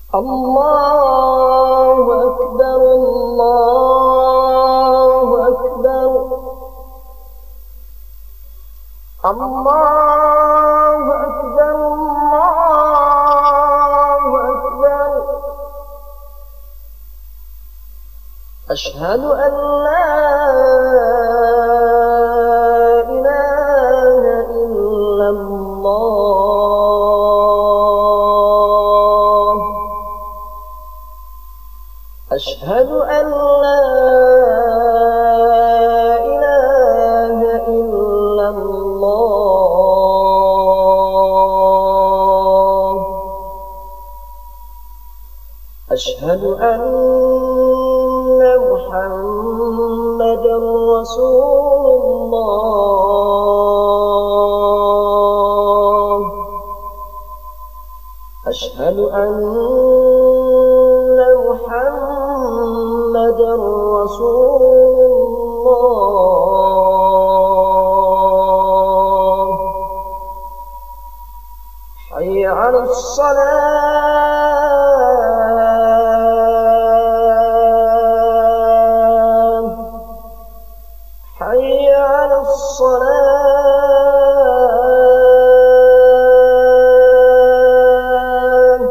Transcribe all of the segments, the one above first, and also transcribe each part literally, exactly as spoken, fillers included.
الله أكبر الله أكبر الله أكبر الله أكبر أشهد أن لا إله إلا الله أشهد أن لا إله إلا الله أشهد أن محمدًا رسول الله أشهد أن محمدًا رسول الله حي على الصلاة حي على الصلاة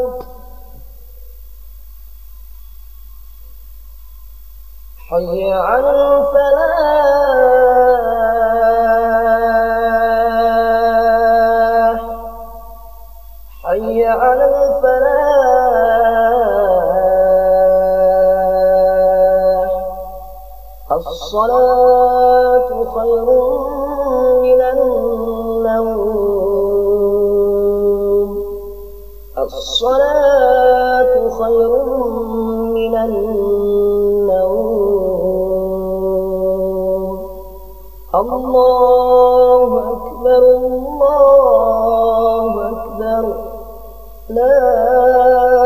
حي على الفلاح حي على الفلاح الصلاة خير من النوم الصلاة خير من النوم الله أكبر الله أكبر لا